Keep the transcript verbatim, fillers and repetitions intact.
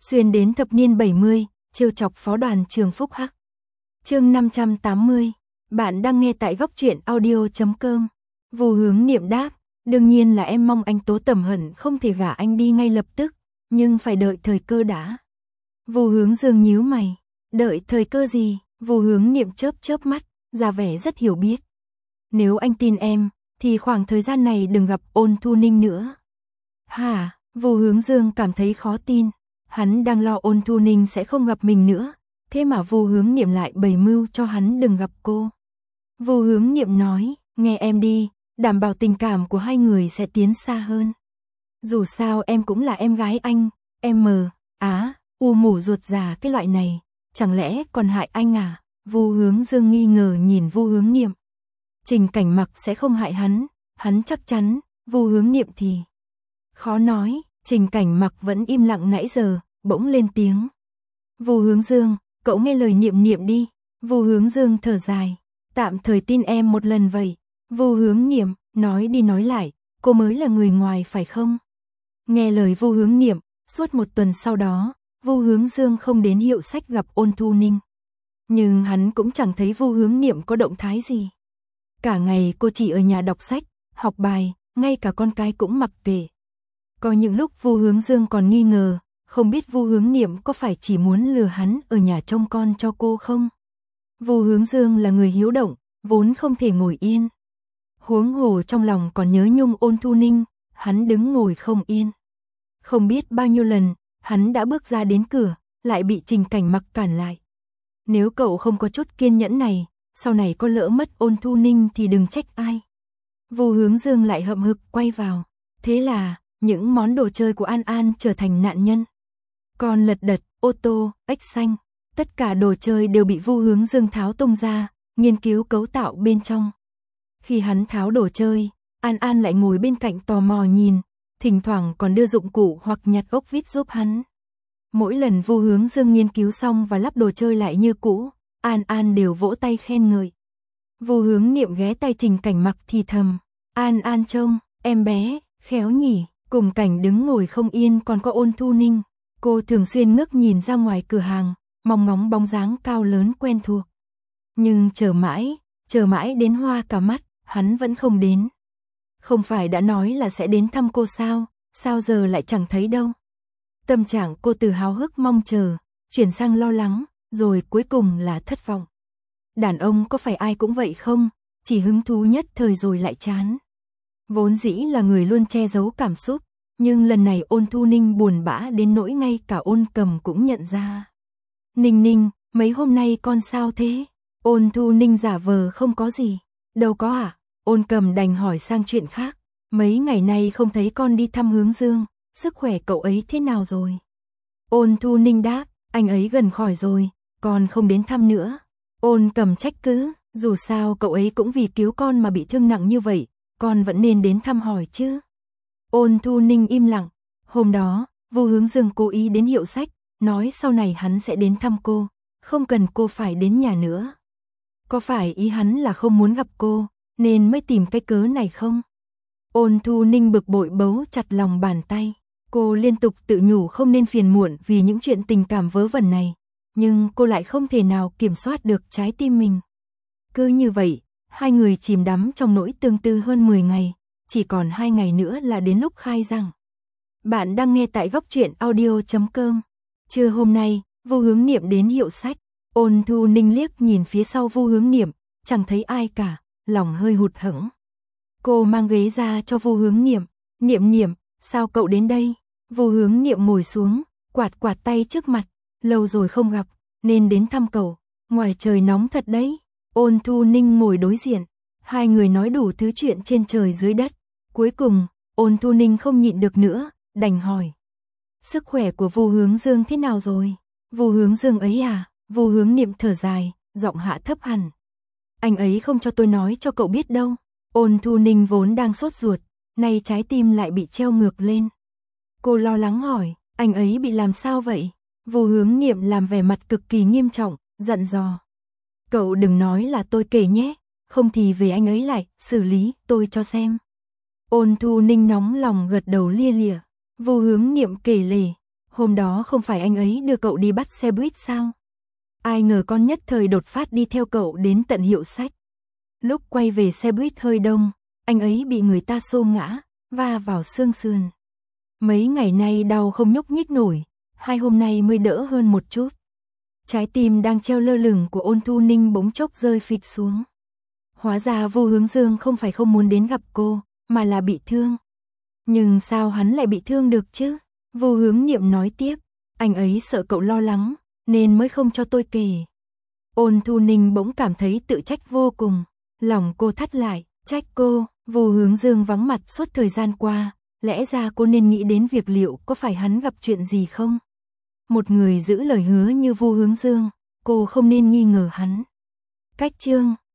xuyên đến thập niên bảy mươi, trêu chọc phó đoàn trường Phúc Hắc. Chương năm trăm tám mươi, bạn đang nghe tại góc truyện audio chấm com. Vu Hướng Niệm đáp, đương nhiên là em mong anh Tố Tầm Hận không thể gả anh đi ngay lập tức, nhưng phải đợi thời cơ đã. Vu Hướng Dương nhíu mày, đợi thời cơ gì? Vu Hướng Niệm chớp chớp mắt, ra vẻ rất hiểu biết. Nếu anh tin em, thì khoảng thời gian này đừng gặp Ôn Thu Ninh nữa. Hả? Vu Hướng Dương cảm thấy khó tin, hắn đang lo Ôn Thu Ninh sẽ không gặp mình nữa, thế mà Vu Hướng Niệm lại bày mưu cho hắn đừng gặp cô. Vu Hướng Niệm nói, nghe em đi, đảm bảo tình cảm của hai người sẽ tiến xa hơn. Dù sao em cũng là em gái anh, em mờ, á, u mủ ruột già cái loại này, chẳng lẽ còn hại anh à? Vu Hướng Dương nghi ngờ nhìn Vu Hướng Niệm. Trình Cảnh Mặc sẽ không hại hắn, hắn chắc chắn, Vu Hướng Niệm thì khó nói. Trình Cảnh Mặc vẫn im lặng nãy giờ, bỗng lên tiếng. Vu Hướng Dương, cậu nghe lời Niệm Niệm đi. Vu Hướng Dương thở dài, tạm thời tin em một lần vậy. Vu Hướng Niệm, nói đi nói lại, cô mới là người ngoài phải không? Nghe lời Vu Hướng Niệm, suốt một tuần sau đó, Vu Hướng Dương không đến hiệu sách gặp Ôn Thu Ninh. Nhưng hắn cũng chẳng thấy Vu Hướng Niệm có động thái gì. Cả ngày cô chỉ ở nhà đọc sách, học bài, ngay cả con cái cũng mặc kệ. Có những lúc Vu Hướng Dương còn nghi ngờ, không biết Vu Hướng Niệm có phải chỉ muốn lừa hắn ở nhà trông con cho cô không? Vu Hướng Dương là người hiếu động, vốn không thể ngồi yên. Huống hồ trong lòng còn nhớ nhung Ôn Thu Ninh, hắn đứng ngồi không yên. Không biết bao nhiêu lần, hắn đã bước ra đến cửa, lại bị Trình Cảnh Mặc cản lại. Nếu cậu không có chút kiên nhẫn này, sau này có lỡ mất Ôn Thu Ninh thì đừng trách ai. Vu Hướng Dương lại hậm hực quay vào. Thế là, những món đồ chơi của An An trở thành nạn nhân. Con lật đật, ô tô, ếch xanh, tất cả đồ chơi đều bị Vu Hướng Dương tháo tung ra, nghiên cứu cấu tạo bên trong. Khi hắn tháo đồ chơi, An An lại ngồi bên cạnh tò mò nhìn, thỉnh thoảng còn đưa dụng cụ hoặc nhặt ốc vít giúp hắn. Mỗi lần Vu Hướng Dương nghiên cứu xong và lắp đồ chơi lại như cũ, An An đều vỗ tay khen ngợi. Vu Hướng Niệm ghé tay Trình Cảnh Mặc thì thầm, An An trông, em bé, khéo nhỉ. Cùng cảnh đứng ngồi không yên còn có Ôn Thu Ninh, cô thường xuyên ngước nhìn ra ngoài cửa hàng, mong ngóng bóng dáng cao lớn quen thuộc. Nhưng chờ mãi, chờ mãi đến hoa cả mắt, hắn vẫn không đến. Không phải đã nói là sẽ đến thăm cô sao, sao giờ lại chẳng thấy đâu. Tâm trạng cô từ háo hức mong chờ, chuyển sang lo lắng, rồi cuối cùng là thất vọng. Đàn ông có phải ai cũng vậy không, chỉ hứng thú nhất thời rồi lại chán. Vốn dĩ là người luôn che giấu cảm xúc, nhưng lần này Ôn Thu Ninh buồn bã đến nỗi ngay cả Ôn Cầm cũng nhận ra. Ninh Ninh, mấy hôm nay con sao thế? Ôn Thu Ninh giả vờ không có gì. Đâu có ạ. À? Ôn Cầm đành hỏi sang chuyện khác. Mấy ngày nay không thấy con đi thăm Hướng Dương, sức khỏe cậu ấy thế nào rồi? Ôn Thu Ninh đáp, anh ấy gần khỏi rồi, con không đến thăm nữa. Ôn Cầm trách cứ, dù sao cậu ấy cũng vì cứu con mà bị thương nặng như vậy, con vẫn nên đến thăm hỏi chứ. Ôn Thu Ninh im lặng. Hôm đó, Vu Hướng Dương cố ý đến hiệu sách, nói sau này hắn sẽ đến thăm cô, không cần cô phải đến nhà nữa. Có phải ý hắn là không muốn gặp cô, nên mới tìm cái cớ này không? Ôn Thu Ninh bực bội bấu chặt lòng bàn tay. Cô liên tục tự nhủ không nên phiền muộn vì những chuyện tình cảm vớ vẩn này, nhưng cô lại không thể nào kiểm soát được trái tim mình. Cứ như vậy, hai người chìm đắm trong nỗi tương tư hơn mười ngày, chỉ còn hai ngày nữa là đến lúc khai rằng. Bạn đang nghe tại góc truyện audio chấm com. Trưa hôm nay, Vu Hướng Niệm đến hiệu sách, Ôn Thu Ninh liếc nhìn phía sau Vu Hướng Niệm, chẳng thấy ai cả, lòng hơi hụt hẫng. Cô mang ghế ra cho Vu Hướng Niệm, Niệm Niệm, sao cậu đến đây? Vu Hướng Niệm ngồi xuống, quạt quạt tay trước mặt, lâu rồi không gặp, nên đến thăm cậu, ngoài trời nóng thật đấy. Ôn Thu Ninh ngồi đối diện, hai người nói đủ thứ chuyện trên trời dưới đất. Cuối cùng, Ôn Thu Ninh không nhịn được nữa, đành hỏi. Sức khỏe của Vu Hướng Dương thế nào rồi? Vu Hướng Dương ấy à? Vu Hướng Niệm thở dài, giọng hạ thấp hẳn. Anh ấy không cho tôi nói cho cậu biết đâu. Ôn Thu Ninh vốn đang sốt ruột, nay trái tim lại bị treo ngược lên. Cô lo lắng hỏi, anh ấy bị làm sao vậy? Vu Hướng Niệm làm vẻ mặt cực kỳ nghiêm trọng, dặn dò. Cậu đừng nói là tôi kể nhé, không thì về anh ấy lại, xử lý, tôi cho xem. Ôn Thu Ninh nóng lòng gật đầu lia lịa. Vu Hướng Niệm kể lể. Hôm đó không phải anh ấy đưa cậu đi bắt xe buýt sao? Ai ngờ con nhất thời đột phát đi theo cậu đến tận hiệu sách. Lúc quay về xe buýt hơi đông, anh ấy bị người ta xô ngã, va vào xương sườn. Mấy ngày nay đau không nhúc nhích nổi, hai hôm nay mới đỡ hơn một chút. Trái tim đang treo lơ lửng của Ôn Thu Ninh bỗng chốc rơi phịch xuống. Hóa ra Vu Hướng Dương không phải không muốn đến gặp cô, mà là bị thương. Nhưng sao hắn lại bị thương được chứ? Vu Hướng Niệm nói tiếp, anh ấy sợ cậu lo lắng, nên mới không cho tôi kể. Ôn Thu Ninh bỗng cảm thấy tự trách vô cùng, lòng cô thắt lại, trách cô, Vu Hướng Dương vắng mặt suốt thời gian qua, lẽ ra cô nên nghĩ đến việc liệu có phải hắn gặp chuyện gì không? Một người giữ lời hứa như Vu Hướng Dương, cô không nên nghi ngờ hắn. Cách chương